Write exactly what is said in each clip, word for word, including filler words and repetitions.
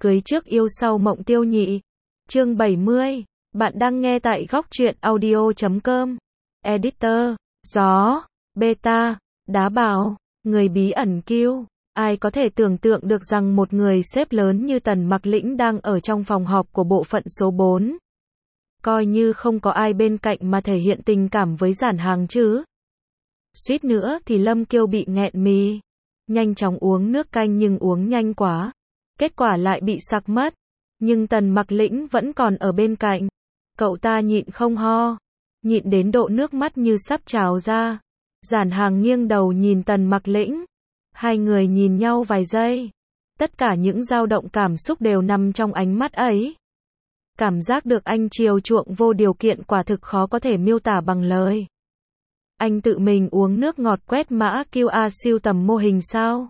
Cưới trước yêu sau mộng tiêu nhị. Chương bảy mươi. Bạn đang nghe tại góc truyện audio chấm com. Editor. Gió. Beta. Đá bảo. Người bí ẩn Q. Ai có thể tưởng tượng được rằng một người sếp lớn như Tần Mặc Lĩnh đang ở trong phòng họp của bộ phận số bốn. Coi như không có ai bên cạnh mà thể hiện tình cảm với Giản Hàng chứ. Suýt nữa thì Lâm Kiêu bị nghẹn mì. Nhanh chóng uống nước canh nhưng uống nhanh quá. Kết quả lại bị sặc mất. Nhưng Tần Mặc Lĩnh vẫn còn ở bên cạnh. Cậu ta nhịn không ho. Nhịn đến độ nước mắt như sắp trào ra. Giản Hàng nghiêng đầu nhìn Tần Mặc Lĩnh. Hai người nhìn nhau vài giây. Tất cả những dao động cảm xúc đều nằm trong ánh mắt ấy. Cảm giác được anh chiều chuộng vô điều kiện quả thực khó có thể miêu tả bằng lời. Anh tự mình uống nước ngọt quét mã quy rờ siêu tầm mô hình sao?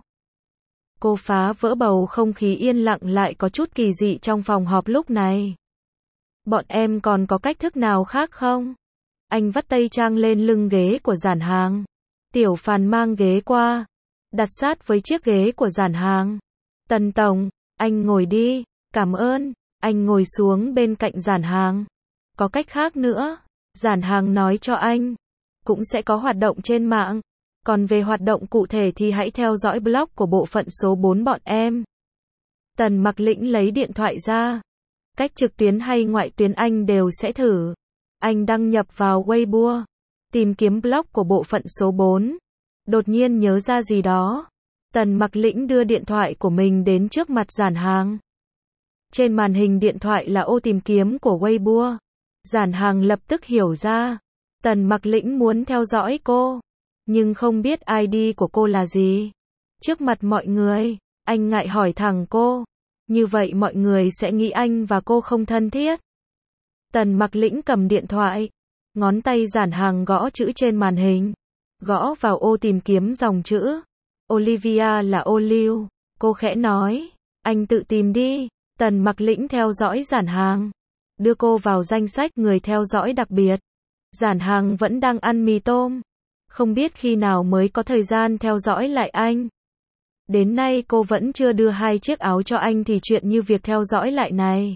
Cô phá vỡ bầu không khí yên lặng lại có chút kỳ dị trong phòng họp lúc này. Bọn em còn có cách thức nào khác không? Anh vắt tay trang lên lưng ghế của Giản Hàng. Tiểu Phàn mang ghế qua. Đặt sát với chiếc ghế của Giản Hàng. Tần Tổng, anh ngồi đi. Cảm ơn. Anh ngồi xuống bên cạnh Giản Hàng. Có cách khác nữa. Giản Hàng nói cho anh. Cũng sẽ có hoạt động trên mạng. Còn về hoạt động cụ thể thì hãy theo dõi blog của bộ phận số bốn bọn em. Tần Mặc Lĩnh lấy điện thoại ra. Cách trực tuyến hay ngoại tuyến anh đều sẽ thử. Anh đăng nhập vào Weibo. Tìm kiếm blog của bộ phận số bốn. Đột nhiên nhớ ra gì đó. Tần Mặc Lĩnh đưa điện thoại của mình đến trước mặt Giản Hàng. Trên màn hình điện thoại là ô tìm kiếm của Weibo. Giản Hàng lập tức hiểu ra. Tần Mặc Lĩnh muốn theo dõi cô. Nhưng không biết i đê của cô là gì. Trước mặt mọi người, anh ngại hỏi thẳng cô. Như vậy mọi người sẽ nghĩ anh và cô không thân thiết. Tần Mặc Lĩnh cầm điện thoại. Ngón tay Giản Hàng gõ chữ trên màn hình. Gõ vào ô tìm kiếm dòng chữ. Olivia là Olive. Cô khẽ nói. Anh tự tìm đi. Tần Mặc Lĩnh theo dõi Giản Hàng. Đưa cô vào danh sách người theo dõi đặc biệt. Giản Hàng vẫn đang ăn mì tôm. Không biết khi nào mới có thời gian theo dõi lại anh. Đến nay cô vẫn chưa đưa hai chiếc áo cho anh thì chuyện như việc theo dõi lại này.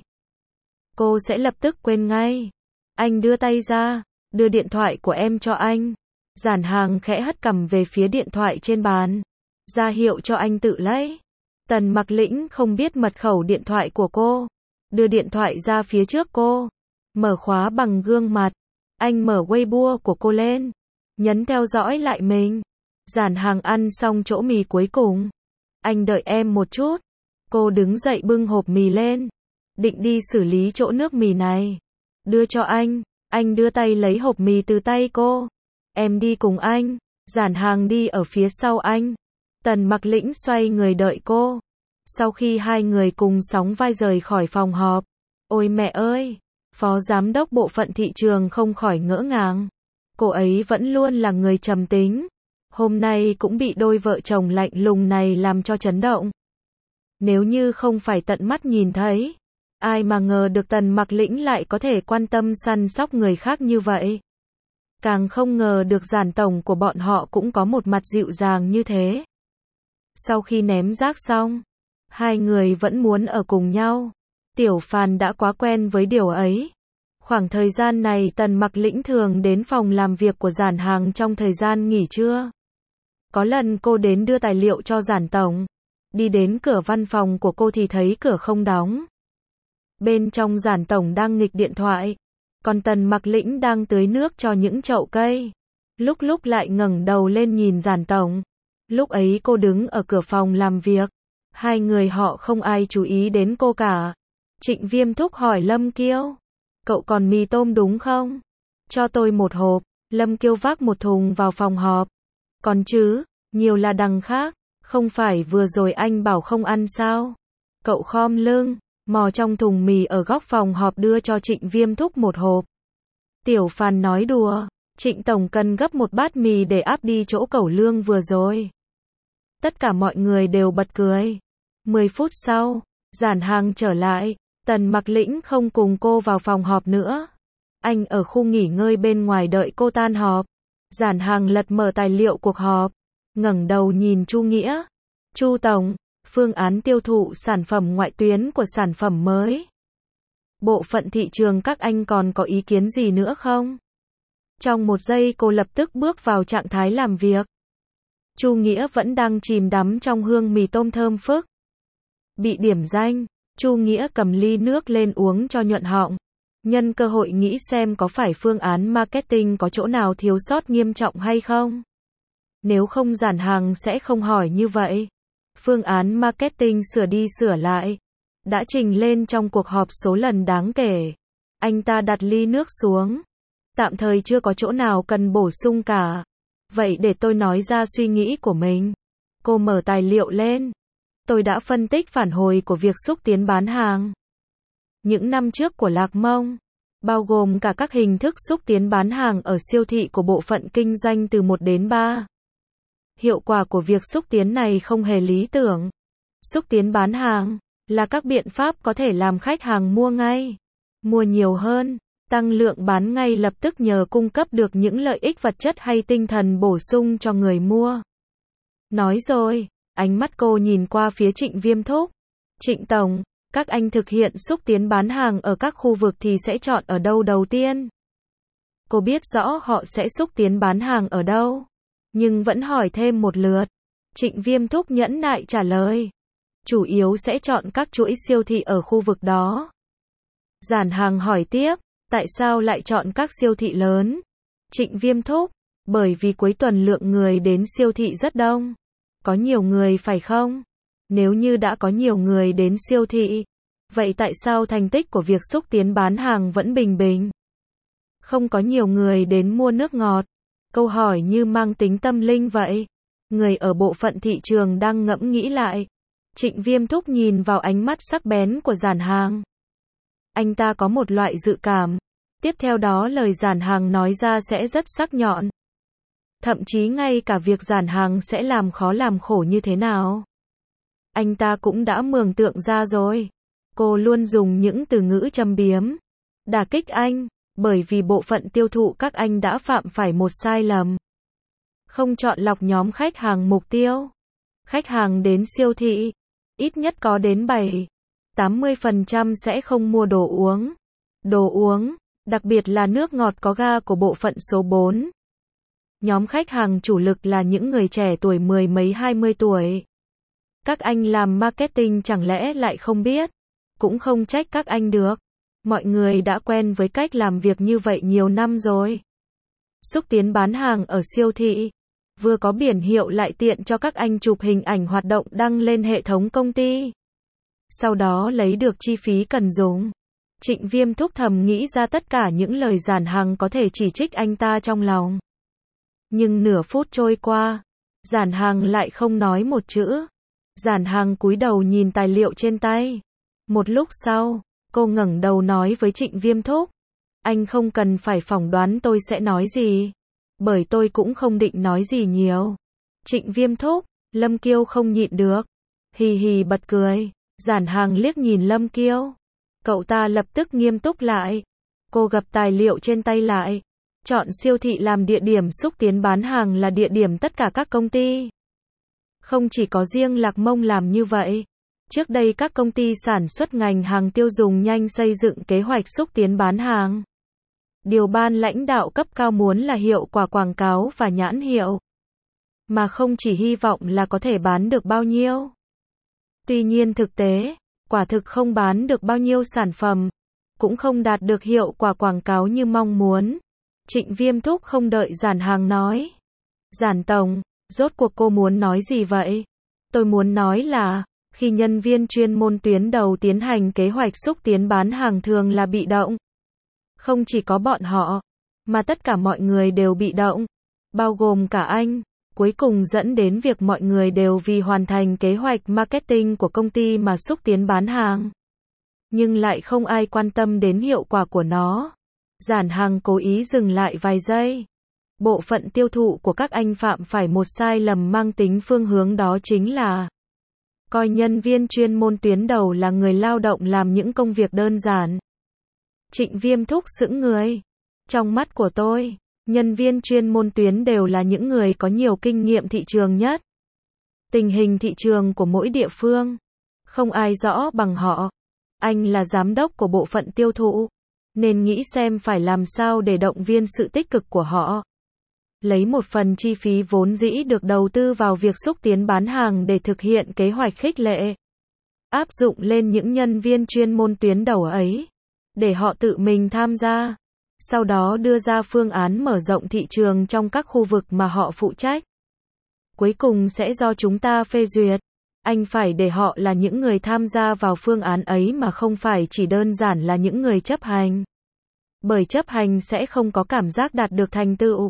Cô sẽ lập tức quên ngay. Anh đưa tay ra. Đưa điện thoại của em cho anh. Giản Hàng khẽ hất cằm về phía điện thoại trên bàn. Ra hiệu cho anh tự lấy. Tần Mặc Lĩnh không biết mật khẩu điện thoại của cô. Đưa điện thoại ra phía trước cô. Mở khóa bằng gương mặt. Anh mở Weibo của cô lên. Nhấn theo dõi lại mình. Giản Hàng ăn xong chỗ mì cuối cùng. Anh đợi em một chút. Cô đứng dậy bưng hộp mì lên. Định đi xử lý chỗ nước mì này. Đưa cho anh. Anh đưa tay lấy hộp mì từ tay cô. Em đi cùng anh. Giản Hàng đi ở phía sau anh. Tần Mặc Lĩnh xoay người đợi cô. Sau khi hai người cùng sóng vai rời khỏi phòng họp. Ôi mẹ ơi! Phó giám đốc bộ phận thị trường không khỏi ngỡ ngàng. Cô ấy vẫn luôn là người trầm tính. Hôm nay cũng bị đôi vợ chồng lạnh lùng này làm cho chấn động. Nếu như không phải tận mắt nhìn thấy. Ai mà ngờ được Tần Mặc Lĩnh lại có thể quan tâm săn sóc người khác như vậy. Càng không ngờ được Giản tổng của bọn họ cũng có một mặt dịu dàng như thế. Sau khi ném rác xong. Hai người vẫn muốn ở cùng nhau. Tiểu Phàn đã quá quen với điều ấy. Khoảng thời gian này Tần Mặc Lĩnh thường đến phòng làm việc của Giản Hàng trong thời gian nghỉ trưa. Có lần cô đến đưa tài liệu cho Giản tổng. Đi đến cửa văn phòng của cô thì thấy cửa không đóng. Bên trong Giản tổng đang nghịch điện thoại. Còn Tần Mặc Lĩnh đang tưới nước cho những chậu cây. Lúc lúc lại ngẩng đầu lên nhìn Giản tổng. Lúc ấy cô đứng ở cửa phòng làm việc. Hai người họ không ai chú ý đến cô cả. Trịnh Viêm Thúc hỏi Lâm Kiêu. Cậu còn mì tôm đúng không? Cho tôi một hộp. Lâm Kiêu vác một thùng vào phòng họp. Còn chứ, nhiều là đằng khác. Không phải vừa rồi anh bảo không ăn sao? Cậu khom lưng, mò trong thùng mì ở góc phòng họp đưa cho Trịnh Viêm Thúc một hộp. Tiểu Phàn nói đùa. Trịnh tổng cần gấp một bát mì để áp đi chỗ Cẩu Lương vừa rồi. Tất cả mọi người đều bật cười. Mười phút sau, Giản Hàng trở lại. Tần Mặc Lĩnh không cùng cô vào phòng họp nữa. Anh ở khu nghỉ ngơi bên ngoài đợi cô tan họp. Giản Hàng lật mở tài liệu cuộc họp. Ngẩng đầu nhìn Chu Nghĩa. Chu tổng, phương án tiêu thụ sản phẩm ngoại tuyến của sản phẩm mới. Bộ phận thị trường các anh còn có ý kiến gì nữa không? Trong một giây cô lập tức bước vào trạng thái làm việc. Chu Nghĩa vẫn đang chìm đắm trong hương mì tôm thơm phức. Bị điểm danh, Chu Nghĩa cầm ly nước lên uống cho nhuận họng. Nhân cơ hội nghĩ xem có phải phương án marketing có chỗ nào thiếu sót nghiêm trọng hay không. Nếu không Giản Hằng sẽ không hỏi như vậy. Phương án marketing sửa đi sửa lại đã trình lên trong cuộc họp số lần đáng kể. Anh ta đặt ly nước xuống. Tạm thời chưa có chỗ nào cần bổ sung cả. Vậy để tôi nói ra suy nghĩ của mình. Cô mở tài liệu lên. Tôi đã phân tích phản hồi của việc xúc tiến bán hàng. Những năm trước của Lạc Mông, bao gồm cả các hình thức xúc tiến bán hàng ở siêu thị của bộ phận kinh doanh từ một đến ba. Hiệu quả của việc xúc tiến này không hề lý tưởng. Xúc tiến bán hàng là các biện pháp có thể làm khách hàng mua ngay, mua nhiều hơn, tăng lượng bán ngay lập tức nhờ cung cấp được những lợi ích vật chất hay tinh thần bổ sung cho người mua. Nói rồi, ánh mắt cô nhìn qua phía Trịnh Viêm Thúc. Trịnh Tổng, các anh thực hiện xúc tiến bán hàng ở các khu vực thì sẽ chọn ở đâu đầu tiên? Cô biết rõ họ sẽ xúc tiến bán hàng ở đâu, nhưng vẫn hỏi thêm một lượt. Trịnh Viêm Thúc nhẫn nại trả lời. Chủ yếu sẽ chọn các chuỗi siêu thị ở khu vực đó. Giản Hằng hỏi tiếp, tại sao lại chọn các siêu thị lớn? Trịnh Viêm Thúc, bởi vì cuối tuần lượng người đến siêu thị rất đông. Có nhiều người phải không? Nếu như đã có nhiều người đến siêu thị, vậy tại sao thành tích của việc xúc tiến bán hàng vẫn bình bình? Không có nhiều người đến mua nước ngọt. Câu hỏi như mang tính tâm linh vậy. Người ở bộ phận thị trường đang ngẫm nghĩ lại. Trịnh Viêm Thúc nhìn vào ánh mắt sắc bén của Giản Hằng. Anh ta có một loại dự cảm. Tiếp theo đó lời Giản Hằng nói ra sẽ rất sắc nhọn. Thậm chí ngay cả việc Giản Hằng sẽ làm khó làm khổ như thế nào. Anh ta cũng đã mường tượng ra rồi. Cô luôn dùng những từ ngữ châm biếm, đả kích anh, bởi vì bộ phận tiêu thụ các anh đã phạm phải một sai lầm. Không chọn lọc nhóm khách hàng mục tiêu. Khách hàng đến siêu thị, ít nhất có đến bảy đến tám mươi phần trăm sẽ không mua đồ uống. Đồ uống, đặc biệt là nước ngọt có ga của bộ phận số bốn. Nhóm khách hàng chủ lực là những người trẻ tuổi mười mấy hai mươi tuổi. Các anh làm marketing chẳng lẽ lại không biết? Cũng không trách các anh được. Mọi người đã quen với cách làm việc như vậy nhiều năm rồi. Xúc tiến bán hàng ở siêu thị. Vừa có biển hiệu lại tiện cho các anh chụp hình ảnh hoạt động đăng lên hệ thống công ty. Sau đó lấy được chi phí cần dùng. Trịnh Viêm Thúc thầm nghĩ ra tất cả những lời Giản Hằng có thể chỉ trích anh ta trong lòng. Nhưng nửa phút trôi qua, Giản Hằng lại không nói một chữ. Giản Hằng cúi đầu nhìn tài liệu trên tay. Một lúc sau, cô ngẩng đầu nói với Trịnh Viêm Thúc. Anh không cần phải phỏng đoán tôi sẽ nói gì. Bởi tôi cũng không định nói gì nhiều. Trịnh Viêm Thúc, Lâm Kiêu không nhịn được. Hì hì bật cười. Giản Hằng liếc nhìn Lâm Kiêu. Cậu ta lập tức nghiêm túc lại. Cô gập tài liệu trên tay lại. Chọn siêu thị làm địa điểm xúc tiến bán hàng là địa điểm tất cả các công ty. Không chỉ có riêng Lạc Mông làm như vậy. Trước đây các công ty sản xuất ngành hàng tiêu dùng nhanh xây dựng kế hoạch xúc tiến bán hàng. Điều ban lãnh đạo cấp cao muốn là hiệu quả quảng cáo và nhãn hiệu. Mà không chỉ hy vọng là có thể bán được bao nhiêu. Tuy nhiên thực tế, quả thực không bán được bao nhiêu sản phẩm. Cũng không đạt được hiệu quả quảng cáo như mong muốn. Trịnh Viêm Thúc không đợi Giản Hằng nói. Giản Tổng, rốt cuộc cô muốn nói gì vậy? Tôi muốn nói là, khi nhân viên chuyên môn tuyến đầu tiến hành kế hoạch xúc tiến bán hàng thường là bị động. Không chỉ có bọn họ, mà tất cả mọi người đều bị động, bao gồm cả anh, cuối cùng dẫn đến việc mọi người đều vì hoàn thành kế hoạch marketing của công ty mà xúc tiến bán hàng. Nhưng lại không ai quan tâm đến hiệu quả của nó. Giản Hằng cố ý dừng lại vài giây. Bộ phận tiêu thụ của các anh phạm phải một sai lầm mang tính phương hướng, đó chính là coi nhân viên chuyên môn tuyến đầu là người lao động làm những công việc đơn giản. Trịnh Viêm Thúc sững người. Trong mắt của tôi, nhân viên chuyên môn tuyến đều là những người có nhiều kinh nghiệm thị trường nhất. tình hình thị trường của mỗi địa phương. Không ai rõ bằng họ. Anh là giám đốc của bộ phận tiêu thụ, nên nghĩ xem phải làm sao để động viên sự tích cực của họ. Lấy một phần chi phí vốn dĩ được đầu tư vào việc xúc tiến bán hàng để thực hiện kế hoạch khích lệ. Áp dụng lên những nhân viên chuyên môn tuyến đầu ấy, để họ tự mình tham gia. Sau đó đưa ra phương án mở rộng thị trường trong các khu vực mà họ phụ trách. Cuối cùng sẽ do chúng ta phê duyệt. Anh phải để họ là những người tham gia vào phương án ấy mà không phải chỉ đơn giản là những người chấp hành. Bởi chấp hành sẽ không có cảm giác đạt được thành tựu.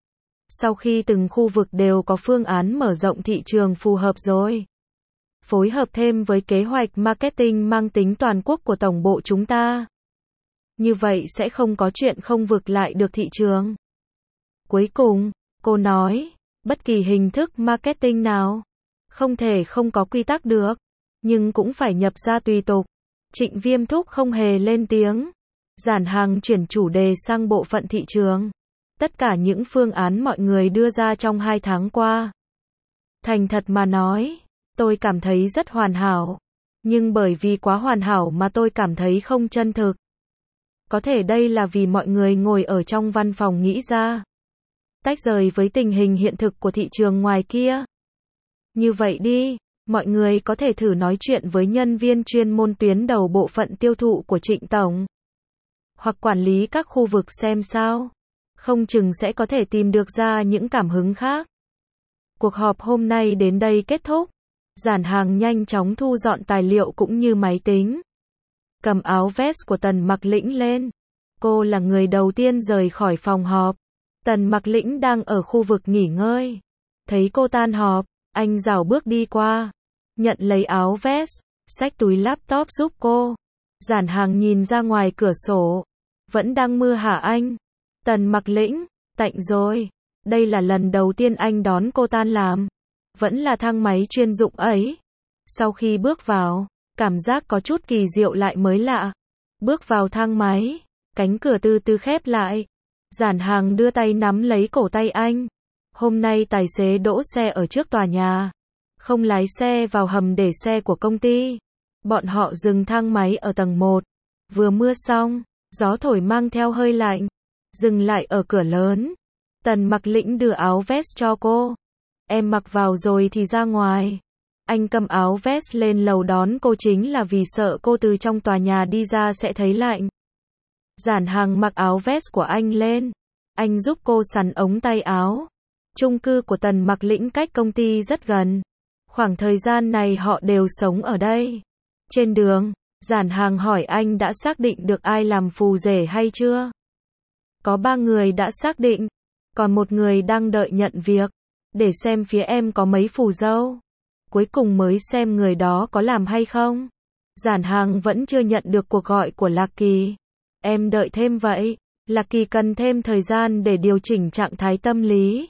Sau khi từng khu vực đều có phương án mở rộng thị trường phù hợp rồi, phối hợp thêm với kế hoạch marketing mang tính toàn quốc của tổng bộ chúng ta, như vậy sẽ không có chuyện không vực lại được thị trường. Cuối cùng, cô nói, bất kỳ hình thức marketing nào không thể không có quy tắc được, nhưng cũng phải nhập ra tùy tục. Trịnh Viêm Thúc không hề lên tiếng. Giản Hàng chuyển chủ đề sang bộ phận thị trường. Tất cả những phương án mọi người đưa ra trong hai tháng qua, thành thật mà nói, tôi cảm thấy rất hoàn hảo. Nhưng bởi vì quá hoàn hảo mà tôi cảm thấy không chân thực. Có thể đây là vì mọi người ngồi ở trong văn phòng nghĩ ra, tách rời với tình hình hiện thực của thị trường ngoài kia. Như vậy đi, mọi người có thể thử nói chuyện với nhân viên chuyên môn tuyến đầu bộ phận tiêu thụ của Trịnh Tổng, hoặc quản lý các khu vực xem sao. Không chừng sẽ có thể tìm được ra những cảm hứng khác. Cuộc họp hôm nay đến đây kết thúc. Giản Hàng nhanh chóng thu dọn tài liệu cũng như máy tính. Cầm áo vest của Tần Mặc Lĩnh lên. Cô là người đầu tiên rời khỏi phòng họp. Tần Mặc Lĩnh đang ở khu vực nghỉ ngơi. Thấy cô tan họp, anh rảo bước đi qua, nhận lấy áo vest, xách túi laptop giúp cô. Giản Hàng nhìn ra ngoài cửa sổ. Vẫn đang mưa hả anh? Tần Mặc Lĩnh, tạnh rồi. Đây là lần đầu tiên anh đón cô tan làm. Vẫn là thang máy chuyên dụng ấy. Sau khi bước vào, cảm giác có chút kỳ diệu lại mới lạ. Bước vào thang máy, cánh cửa từ từ khép lại. Giản Hàng đưa tay nắm lấy cổ tay anh. Hôm nay tài xế đỗ xe ở trước tòa nhà, không lái xe vào hầm để xe của công ty. Bọn họ dừng thang máy ở tầng một. Vừa mưa xong, gió thổi mang theo hơi lạnh. Dừng lại ở cửa lớn. Tần Mặc Lĩnh đưa áo vest cho cô. Em mặc vào rồi thì ra ngoài. Anh cầm áo vest lên lầu đón cô chính là vì sợ cô từ trong tòa nhà đi ra sẽ thấy lạnh. Giản Hàng mặc áo vest của anh lên. Anh giúp cô sắn ống tay áo. Chung cư của Tần Mặc Lĩnh cách công ty rất gần. Khoảng thời gian này họ đều sống ở đây. Trên đường, Giản Hàng hỏi anh đã xác định được ai làm phù rể hay chưa? Có ba người đã xác định, còn một người đang đợi nhận việc, để xem phía em có mấy phù dâu. Cuối cùng mới xem người đó có làm hay không. Giản Hàng vẫn chưa nhận được cuộc gọi của Lạc Kỳ. Em đợi thêm vậy. Lạc Kỳ cần thêm thời gian để điều chỉnh trạng thái tâm lý.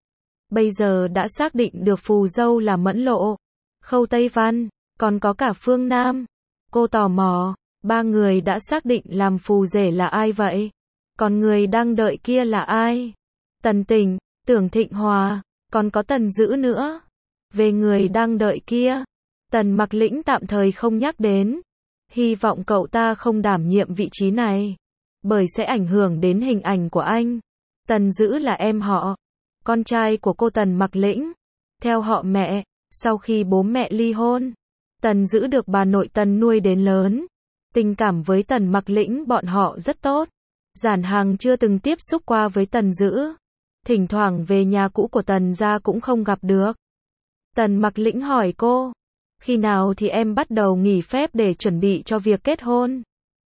Bây giờ đã xác định được phù dâu là Mẫn Lộ, Khâu Tây Văn, còn có cả Phương Nam. Cô tò mò, ba người đã xác định làm phù rể là ai vậy? Còn người đang đợi kia là ai? Tần Tỉnh, Tưởng Thịnh Hòa, còn có Tần Dữ nữa. Về người đang đợi kia, Tần Mặc Lĩnh tạm thời không nhắc đến. Hy vọng cậu ta không đảm nhiệm vị trí này, bởi sẽ ảnh hưởng đến hình ảnh của anh. Tần Dữ là em họ, con trai của cô Tần Mặc Lĩnh, theo họ mẹ. Sau khi bố mẹ ly hôn, Tần Dữ được bà nội Tần nuôi đến lớn. Tình cảm với Tần Mặc Lĩnh bọn họ rất tốt. Giản Hàng chưa từng tiếp xúc qua với Tần Dữ. Thỉnh thoảng về nhà cũ của Tần gia cũng không gặp được. Tần Mặc Lĩnh hỏi cô, khi nào thì em bắt đầu nghỉ phép để chuẩn bị cho việc kết hôn?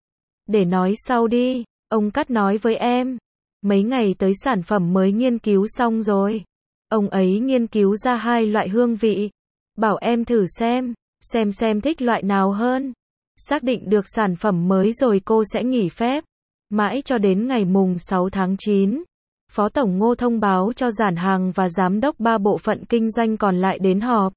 Để nói sau đi, ông Cát nói với em. Mấy ngày tới sản phẩm mới nghiên cứu xong rồi. Ông ấy nghiên cứu ra hai loại hương vị. Bảo em thử xem, xem xem thích loại nào hơn. Xác định được sản phẩm mới rồi cô sẽ nghỉ phép. Mãi cho đến ngày mùng sáu tháng chín. Phó Tổng Ngô thông báo cho Giản Hàng và Giám đốc ba bộ phận kinh doanh còn lại đến họp.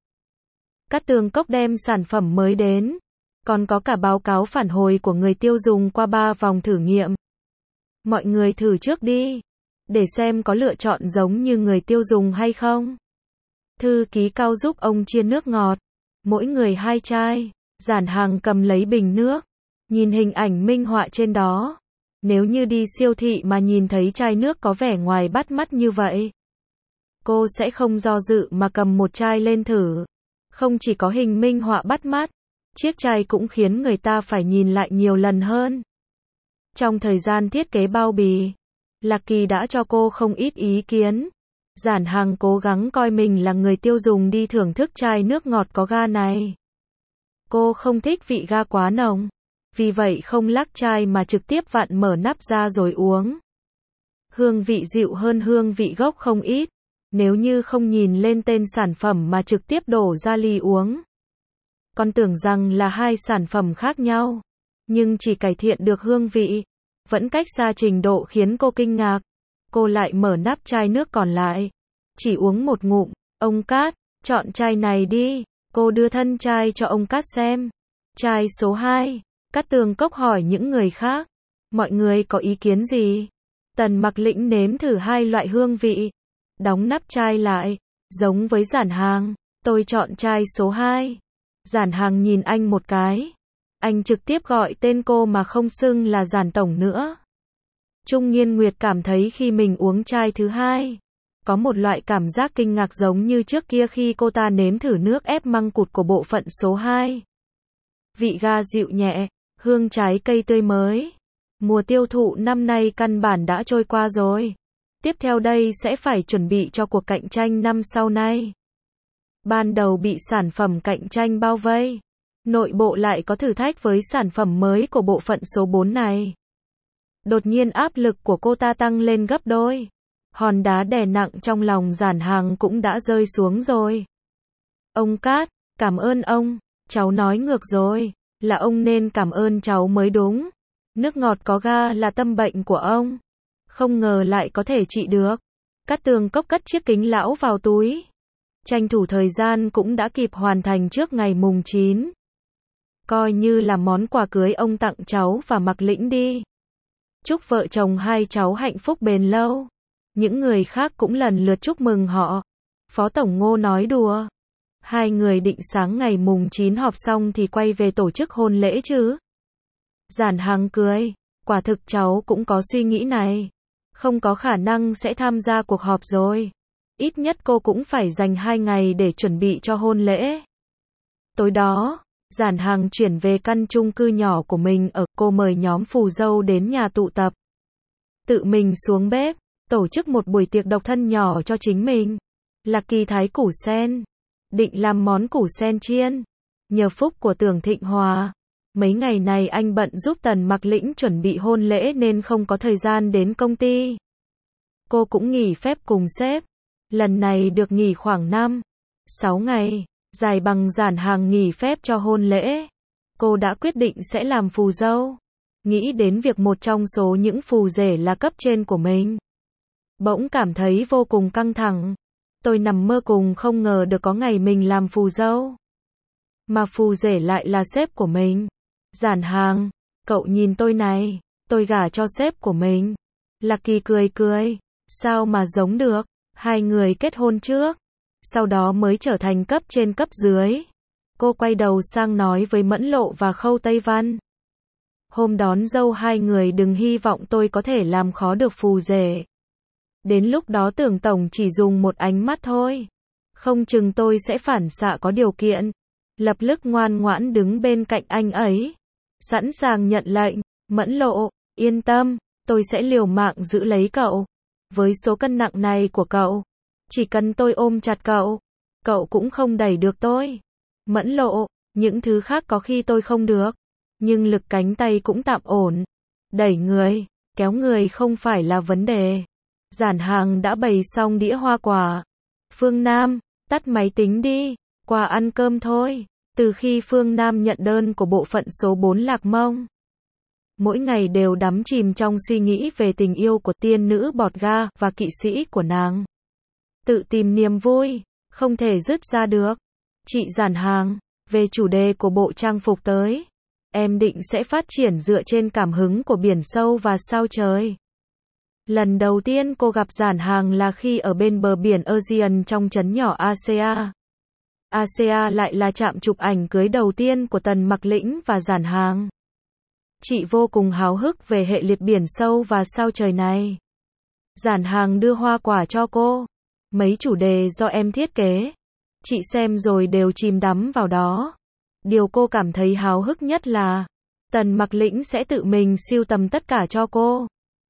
Cát Tường Cốc đem sản phẩm mới đến. Còn có cả báo cáo phản hồi của người tiêu dùng qua ba vòng thử nghiệm. Mọi người thử trước đi, để xem có lựa chọn giống như người tiêu dùng hay không. Thư ký Cao giúp ông chia nước ngọt. Mỗi người hai chai. Giản Hàng cầm lấy bình nước. Nhìn hình ảnh minh họa trên đó. Nếu như đi siêu thị mà nhìn thấy chai nước có vẻ ngoài bắt mắt như vậy, cô sẽ không do dự mà cầm một chai lên thử. Không chỉ có hình minh họa bắt mắt, chiếc chai cũng khiến người ta phải nhìn lại nhiều lần hơn. Trong thời gian thiết kế bao bì, Lạc Kỳ đã cho cô không ít ý kiến. Giản Hàng cố gắng coi mình là người tiêu dùng đi thưởng thức chai nước ngọt có ga này. Cô không thích vị ga quá nồng, vì vậy không lắc chai mà trực tiếp vặn mở nắp ra rồi uống. Hương vị dịu hơn hương vị gốc không ít. Nếu như không nhìn lên tên sản phẩm mà trực tiếp đổ ra ly uống, còn tưởng rằng là hai sản phẩm khác nhau, nhưng chỉ cải thiện được hương vị, vẫn cách xa trình độ khiến cô kinh ngạc. Cô lại mở nắp chai nước còn lại, chỉ uống một ngụm. Ông Cát, chọn chai này đi. Cô đưa thân chai cho ông Cát xem. Chai số hai. Cát Tường Cốc hỏi những người khác. Mọi người có ý kiến gì? Tần Mặc Lĩnh nếm thử hai loại hương vị. Đóng nắp chai lại. Giống với Giản Hàng. Tôi chọn chai số hai. Giản Hàng nhìn anh một cái. Anh trực tiếp gọi tên cô mà không xưng là Giản Tổng nữa. Trung Nghiên Nguyệt cảm thấy khi mình uống chai thứ hai, có một loại cảm giác kinh ngạc giống như trước kia khi cô ta nếm thử nước ép măng cụt của bộ phận số hai. Vị ga dịu nhẹ, hương trái cây tươi mới. Mùa tiêu thụ năm nay căn bản đã trôi qua rồi. Tiếp theo đây sẽ phải chuẩn bị cho cuộc cạnh tranh năm sau này. Ban đầu bị sản phẩm cạnh tranh bao vây, nội bộ lại có thử thách với sản phẩm mới của bộ phận số bốn này. Đột nhiên áp lực của cô ta tăng lên gấp đôi. Hòn đá đè nặng trong lòng Giản Hàng cũng đã rơi xuống rồi. Ông Cát, cảm ơn ông. Cháu nói ngược rồi. Là ông nên cảm ơn cháu mới đúng. Nước ngọt có ga là tâm bệnh của ông. Không ngờ lại có thể trị được. Cát Tường Cốc cất chiếc kính lão vào túi. Tranh thủ thời gian cũng đã kịp hoàn thành trước ngày mùng chín. Coi như là món quà cưới ông tặng cháu và Mặc Lĩnh đi. Chúc vợ chồng hai cháu hạnh phúc bền lâu. Những người khác cũng lần lượt chúc mừng họ. Phó Tổng Ngô nói đùa. Hai người định sáng ngày mùng chín họp xong thì quay về tổ chức hôn lễ chứ. Giản Hàng cười. Quả thực cháu cũng có suy nghĩ này. Không có khả năng sẽ tham gia cuộc họp rồi. Ít nhất cô cũng phải dành hai ngày để chuẩn bị cho hôn lễ. Tối đó, Giản Hàng chuyển về căn chung cư nhỏ của mình ở, cô mời nhóm phù dâu đến nhà tụ tập. Tự mình xuống bếp, tổ chức một buổi tiệc độc thân nhỏ cho chính mình. Lạc Kỳ thái củ sen, định làm món củ sen chiên. Nhờ phúc của Tưởng Thịnh Hòa, mấy ngày này anh bận giúp Tần Mặc Lĩnh chuẩn bị hôn lễ nên không có thời gian đến công ty. Cô cũng nghỉ phép cùng sếp. Lần này được nghỉ khoảng năm, sáu ngày. Dài bằng Giản Hàng nghỉ phép cho hôn lễ. Cô đã quyết định sẽ làm phù dâu. Nghĩ đến việc một trong số những phù rể là cấp trên của mình, bỗng cảm thấy vô cùng căng thẳng. Tôi nằm mơ cùng không ngờ được có ngày mình làm phù dâu. Mà phù rể lại là sếp của mình. Giản Hàng, cậu nhìn tôi này, tôi gả cho sếp của mình. Lạc Kỳ cười cười. Sao mà giống được, hai người kết hôn trước, sau đó mới trở thành cấp trên cấp dưới. Cô quay đầu sang nói với Mẫn Lộ và Khâu Tây Văn. Hôm đón dâu hai người đừng hy vọng tôi có thể làm khó được phù rể. Đến lúc đó Tưởng Tổng chỉ dùng một ánh mắt thôi. Không chừng tôi sẽ phản xạ có điều kiện. Lập tức ngoan ngoãn đứng bên cạnh anh ấy. Sẵn sàng nhận lệnh. Mẫn Lộ, yên tâm, tôi sẽ liều mạng giữ lấy cậu. Với số cân nặng này của cậu, chỉ cần tôi ôm chặt cậu, cậu cũng không đẩy được tôi. Mẫn Lộ, những thứ khác có khi tôi không được, nhưng lực cánh tay cũng tạm ổn. Đẩy người, kéo người không phải là vấn đề. Giản Hàng đã bày xong đĩa hoa quả. Phương Nam, tắt máy tính đi, qua ăn cơm thôi. Từ khi Phương Nam nhận đơn của bộ phận số bốn Lạc Mông, mỗi ngày đều đắm chìm trong suy nghĩ về tình yêu của tiên nữ bọt ga và kỵ sĩ của nàng. Tự tìm niềm vui, không thể dứt ra được. Chị Giản Hàng, về chủ đề của bộ trang phục tới, em định sẽ phát triển dựa trên cảm hứng của biển sâu và sao trời. Lần đầu tiên cô gặp Giản Hàng là khi ở bên bờ biển Aegean trong trấn nhỏ Asea. Asea lại là trạm chụp ảnh cưới đầu tiên của Tần Mặc Lĩnh và Giản Hàng. Chị vô cùng háo hức về hệ liệt biển sâu và sao trời này. Giản Hàng đưa hoa quả cho cô. Mấy chủ đề do em thiết kế. Chị xem rồi đều chìm đắm vào đó. Điều cô cảm thấy háo hức nhất là Tần Mặc Lĩnh sẽ tự mình sưu tầm tất cả cho cô.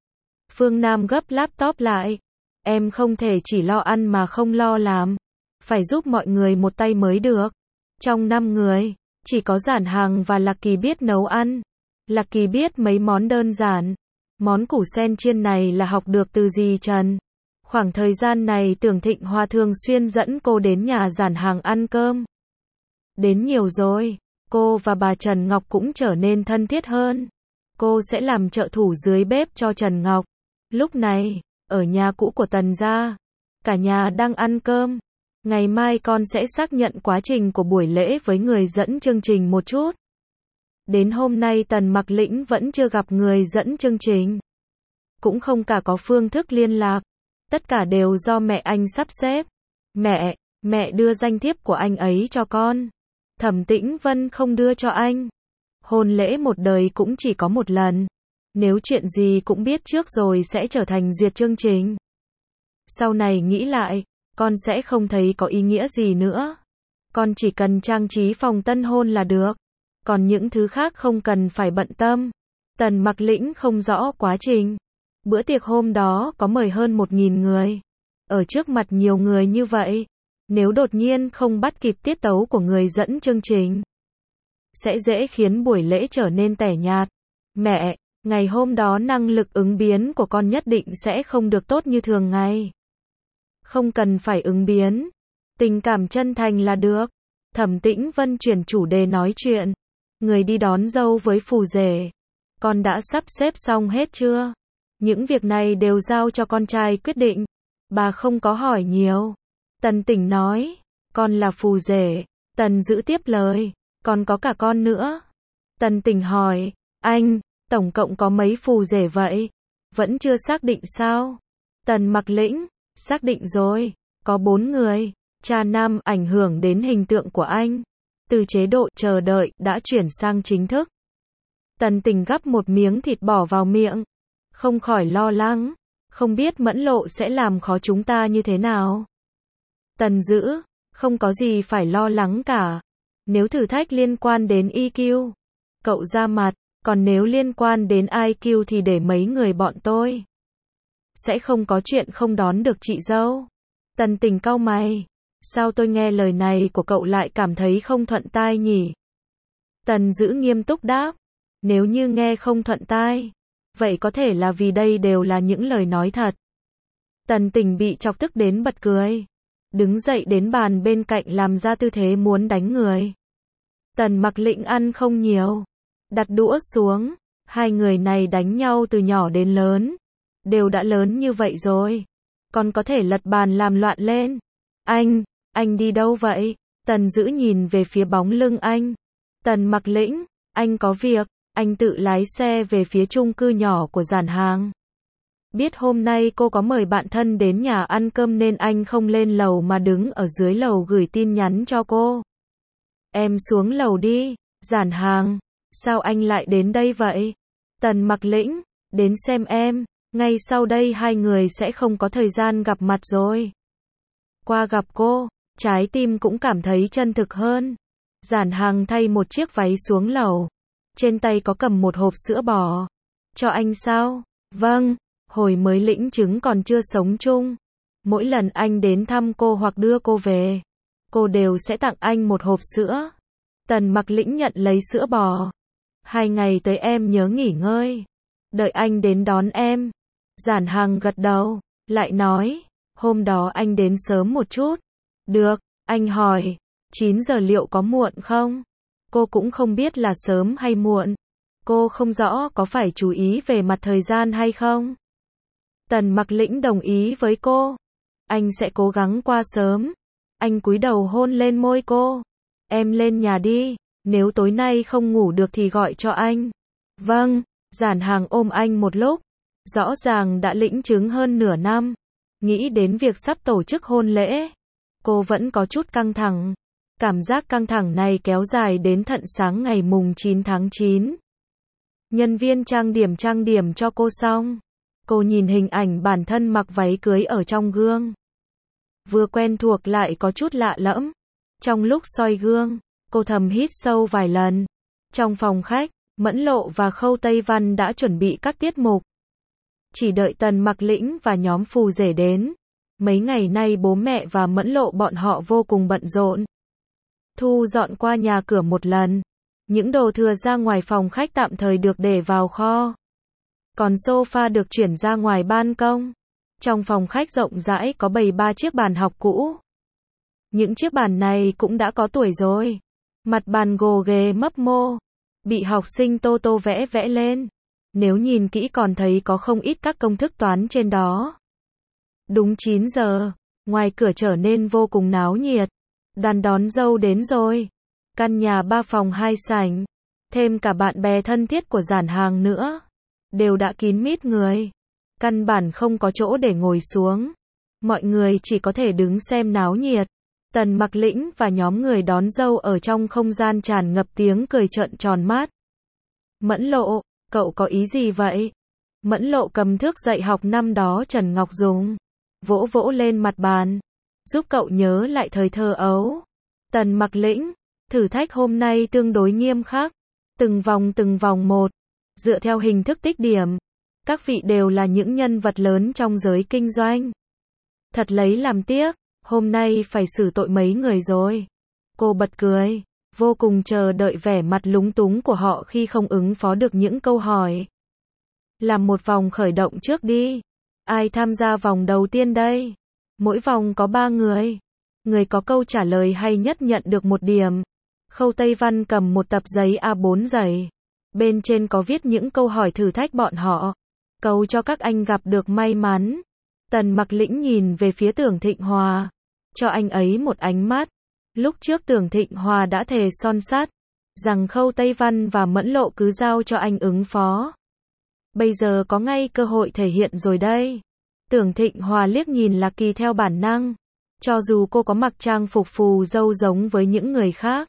Phương Nam gấp laptop lại. Em không thể chỉ lo ăn mà không lo làm. Phải giúp mọi người một tay mới được. Trong năm người, chỉ có Giản Hàng và Lạc Kỳ biết nấu ăn. Lạc Kỳ biết mấy món đơn giản. Món củ sen chiên này là học được từ dì Trần. Khoảng thời gian này Tưởng Thịnh Hoa thường xuyên dẫn cô đến nhà Giản Hàng ăn cơm. Đến nhiều rồi, cô và bà Trần Ngọc cũng trở nên thân thiết hơn. Cô sẽ làm trợ thủ dưới bếp cho Trần Ngọc. Lúc này, ở nhà cũ của Tần gia, cả nhà đang ăn cơm. Ngày mai con sẽ xác nhận quá trình của buổi lễ với người dẫn chương trình một chút. Đến hôm nay Tần Mặc Lĩnh vẫn chưa gặp người dẫn chương trình. Cũng không cả có phương thức liên lạc. Tất cả đều do mẹ anh sắp xếp. Mẹ, mẹ đưa danh thiếp của anh ấy cho con. Thẩm Tĩnh Vân không đưa cho anh. Hôn lễ một đời cũng chỉ có một lần. Nếu chuyện gì cũng biết trước rồi sẽ trở thành duyệt chương trình. Sau này nghĩ lại, con sẽ không thấy có ý nghĩa gì nữa. Con chỉ cần trang trí phòng tân hôn là được. Còn những thứ khác không cần phải bận tâm. Tần Mặc Lĩnh không rõ quá trình. Bữa tiệc hôm đó có mời hơn một nghìn người. Ở trước mặt nhiều người như vậy, nếu đột nhiên không bắt kịp tiết tấu của người dẫn chương trình, sẽ dễ khiến buổi lễ trở nên tẻ nhạt. Mẹ, ngày hôm đó năng lực ứng biến của con nhất định sẽ không được tốt như thường ngày. Không cần phải ứng biến. Tình cảm chân thành là được. Thẩm Tĩnh Vân chuyển chủ đề nói chuyện. Người đi đón dâu với phù rể. Con đã sắp xếp xong hết chưa? Những việc này đều giao cho con trai quyết định. Bà không có hỏi nhiều. Tần Tỉnh nói. Con là phù rể. Tần Dữ tiếp lời. Còn có cả con nữa. Tần Tỉnh hỏi. Anh, tổng cộng có mấy phù rể vậy? Vẫn chưa xác định sao? Tần Mặc Lĩnh. Xác định rồi. Có bốn người. Cha nam ảnh hưởng đến hình tượng của anh. Từ chế độ chờ đợi đã chuyển sang chính thức. Tần Tỉnh gắp một miếng thịt bỏ vào miệng. Không khỏi lo lắng. Không biết Mẫn Lộ sẽ làm khó chúng ta như thế nào. Tần Dữ. Không có gì phải lo lắng cả. Nếu thử thách liên quan đến i kiu, cậu ra mặt. Còn nếu liên quan đến i kiu thì để mấy người bọn tôi. Sẽ không có chuyện không đón được chị dâu. Tần Tỉnh cau mày. Sao tôi nghe lời này của cậu lại cảm thấy không thuận tai nhỉ? Tần Dữ nghiêm túc đáp. Nếu như nghe không thuận tai, vậy có thể là vì đây đều là những lời nói thật. Tần Tỉnh bị chọc tức đến bật cười. Đứng dậy đến bàn bên cạnh làm ra tư thế muốn đánh người. Tần Mặc Lĩnh ăn không nhiều. Đặt đũa xuống. Hai người này đánh nhau từ nhỏ đến lớn. Đều đã lớn như vậy rồi. Còn có thể lật bàn làm loạn lên. Anh, anh đi đâu vậy? Tần Dữ nhìn về phía bóng lưng anh. Tần Mặc Lĩnh, anh có việc. Anh tự lái xe về phía chung cư nhỏ của Giản Hàng. Biết hôm nay cô có mời bạn thân đến nhà ăn cơm nên anh không lên lầu mà đứng ở dưới lầu gửi tin nhắn cho cô. Em xuống lầu đi. Giản Hàng, sao anh lại đến đây vậy? Tần Mặc Lĩnh, đến xem em. Ngay sau đây hai người sẽ không có thời gian gặp mặt rồi. Qua gặp cô, trái tim cũng cảm thấy chân thực hơn. Giản Hàng thay một chiếc váy xuống lầu. Trên tay có cầm một hộp sữa bò. Cho anh sao? Vâng, hồi mới lĩnh chứng còn chưa sống chung. Mỗi lần anh đến thăm cô hoặc đưa cô về, cô đều sẽ tặng anh một hộp sữa. Tần Mặc Lĩnh nhận lấy sữa bò. Hai ngày tới em nhớ nghỉ ngơi. Đợi anh đến đón em. Giản Hàng gật đầu, lại nói, hôm đó anh đến sớm một chút. Được, anh hỏi, chín giờ liệu có muộn không? Cô cũng không biết là sớm hay muộn. Cô không rõ có phải chú ý về mặt thời gian hay không. Tần Mặc Lĩnh đồng ý với cô. Anh sẽ cố gắng qua sớm. Anh cúi đầu hôn lên môi cô. Em lên nhà đi. Nếu tối nay không ngủ được thì gọi cho anh. Vâng. Giản Hàng ôm anh một lúc. Rõ ràng đã lĩnh chứng hơn nửa năm. Nghĩ đến việc sắp tổ chức hôn lễ, cô vẫn có chút căng thẳng. Cảm giác căng thẳng này kéo dài đến tận sáng ngày mùng chín tháng chín. Nhân viên trang điểm trang điểm cho cô xong. Cô nhìn hình ảnh bản thân mặc váy cưới ở trong gương. Vừa quen thuộc lại có chút lạ lẫm. Trong lúc soi gương, cô thầm hít sâu vài lần. Trong phòng khách, Mẫn Lộ và Khâu Tây Văn đã chuẩn bị các tiết mục. Chỉ đợi Tần Mặc Lĩnh và nhóm phù rể đến. Mấy ngày nay bố mẹ và Mẫn Lộ bọn họ vô cùng bận rộn. Thu dọn qua nhà cửa một lần. Những đồ thừa ra ngoài phòng khách tạm thời được để vào kho. Còn sofa được chuyển ra ngoài ban công. Trong phòng khách rộng rãi có bày ba chiếc bàn học cũ. Những chiếc bàn này cũng đã có tuổi rồi. Mặt bàn gồ ghề mấp mô. Bị học sinh tô tô vẽ vẽ lên. Nếu nhìn kỹ còn thấy có không ít các công thức toán trên đó. Đúng chín giờ, ngoài cửa trở nên vô cùng náo nhiệt. Đoàn đón dâu đến rồi. Căn nhà ba phòng hai sảnh. Thêm cả bạn bè thân thiết của giản hàng nữa. Đều đã kín mít người. Căn bản không có chỗ để ngồi xuống. Mọi người chỉ có thể đứng xem náo nhiệt. Tần Mặc Lĩnh và nhóm người đón dâu ở trong không gian tràn ngập tiếng cười trợn tròn mắt. Mẫn Lộ, cậu có ý gì vậy? Mẫn Lộ cầm thước dạy học năm đó Trần Ngọc dùng. Vỗ vỗ lên mặt bàn. Giúp cậu nhớ lại thời thơ ấu. Tần Mặc Lĩnh, thử thách hôm nay tương đối nghiêm khắc. Từng vòng từng vòng một. Dựa theo hình thức tích điểm. Các vị đều là những nhân vật lớn trong giới kinh doanh. Thật lấy làm tiếc. Hôm nay phải xử tội mấy người rồi. Cô bật cười. Vô cùng chờ đợi vẻ mặt lúng túng của họ khi không ứng phó được những câu hỏi. Làm một vòng khởi động trước đi. Ai tham gia vòng đầu tiên đây? Mỗi vòng có ba người. Người có câu trả lời hay nhất nhận được một điểm. Khâu Tây Văn cầm một tập giấy A bốn dày. Bên trên có viết những câu hỏi thử thách bọn họ. Cầu cho các anh gặp được may mắn. Tần Mặc Lĩnh nhìn về phía Tưởng Thịnh Hòa. Cho anh ấy một ánh mắt. Lúc trước Tưởng Thịnh Hòa đã thề son sắt. Rằng Khâu Tây Văn và Mẫn Lộ cứ giao cho anh ứng phó. Bây giờ có ngay cơ hội thể hiện rồi đây. Tưởng Thịnh Hòa liếc nhìn Lạc Kỳ theo bản năng. Cho dù cô có mặc trang phục phù dâu giống với những người khác.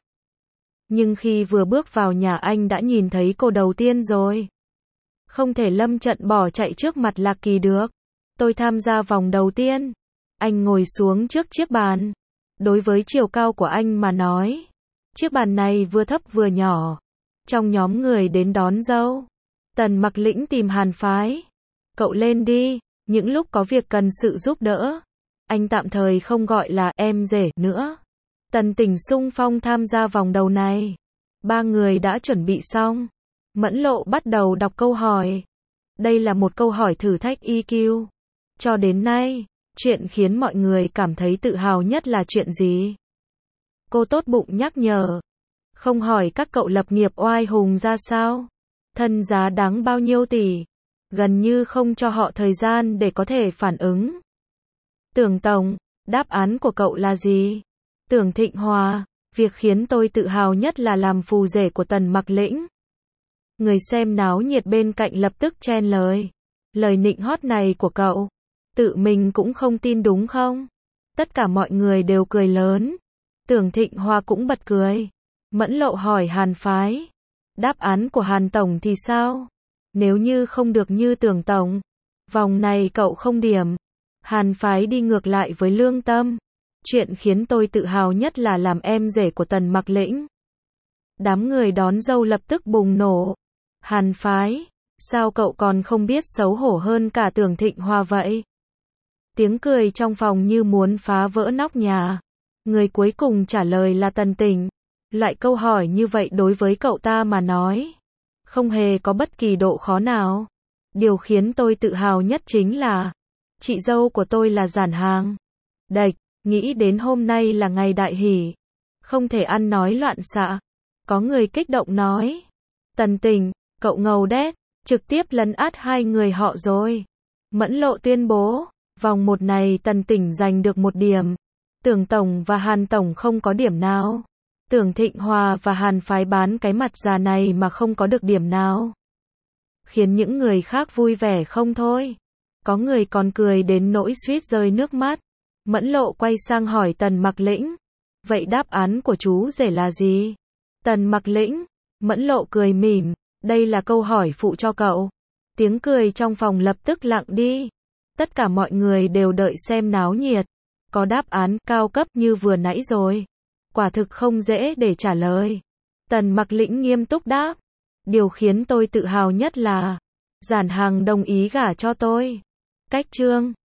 Nhưng khi vừa bước vào nhà anh đã nhìn thấy cô đầu tiên rồi. Không thể lâm trận bỏ chạy trước mặt Lạc Kỳ được. Tôi tham gia vòng đầu tiên. Anh ngồi xuống trước chiếc bàn. Đối với chiều cao của anh mà nói. Chiếc bàn này vừa thấp vừa nhỏ. Trong nhóm người đến đón dâu. Tần Mặc Lĩnh tìm Hàn Phái. Cậu lên đi. Những lúc có việc cần sự giúp đỡ. Anh tạm thời không gọi là em rể nữa. Tần Tỉnh xung phong tham gia vòng đầu này. Ba người đã chuẩn bị xong. Mẫn Lộ bắt đầu đọc câu hỏi. Đây là một câu hỏi thử thách i kiu. Cho đến nay, chuyện khiến mọi người cảm thấy tự hào nhất là chuyện gì? Cô tốt bụng nhắc nhở. Không hỏi các cậu lập nghiệp oai hùng ra sao? Thân giá đáng bao nhiêu tỷ? Gần như không cho họ thời gian để có thể phản ứng. Tưởng Tổng, đáp án của cậu là gì? Tưởng Thịnh Hòa, việc khiến tôi tự hào nhất là làm phù rể của Tần Mặc Lĩnh. Người xem náo nhiệt bên cạnh lập tức chen lời. Lời nịnh hót này của cậu, tự mình cũng không tin đúng không? Tất cả mọi người đều cười lớn. Tưởng Thịnh Hòa cũng bật cười. Mẫn Lộ hỏi Hàn Phái. Đáp án của Hàn Tổng thì sao? Nếu như không được như Tưởng Tổng, vòng này cậu không điểm. Hàn Phái đi ngược lại với lương tâm. Chuyện khiến tôi tự hào nhất là làm em rể của Tần Mặc Lĩnh. Đám người đón dâu lập tức bùng nổ. Hàn Phái, sao cậu còn không biết xấu hổ hơn cả Tưởng Thịnh Hòa vậy? Tiếng cười trong phòng như muốn phá vỡ nóc nhà. Người cuối cùng trả lời là Tần Tỉnh. Loại câu hỏi như vậy đối với cậu ta mà nói, không hề có bất kỳ độ khó nào. Điều khiến tôi tự hào nhất chính là, chị dâu của tôi là Giản Hàng. Đệch, nghĩ đến hôm nay là ngày đại hỷ. Không thể ăn nói loạn xạ. Có người kích động nói. Tần Tỉnh, cậu ngầu đét, trực tiếp lấn át hai người họ rồi. Mẫn Lộ tuyên bố, vòng một này Tần Tỉnh giành được một điểm. Tưởng Tổng và Hàn Tổng không có điểm nào. Tưởng Thịnh Hòa và Hàn Phái bán cái mặt già này mà không có được điểm nào. khiến những người khác vui vẻ không thôi. Có người còn cười đến nỗi suýt rơi nước mắt. Mẫn Lộ quay sang hỏi Tần Mặc Lĩnh, vậy đáp án của chú rể là gì? Tần Mặc Lĩnh, Mẫn Lộ cười mỉm, đây là câu hỏi phụ cho cậu. Tiếng cười trong phòng lập tức lặng đi. Tất cả mọi người đều đợi xem náo nhiệt. Có đáp án cao cấp như vừa nãy rồi. Quả thực không dễ để trả lời. Tần Mặc Lĩnh nghiêm túc đáp. Điều khiến tôi tự hào nhất là Giản Hằng đồng ý gả cho tôi. Cách chương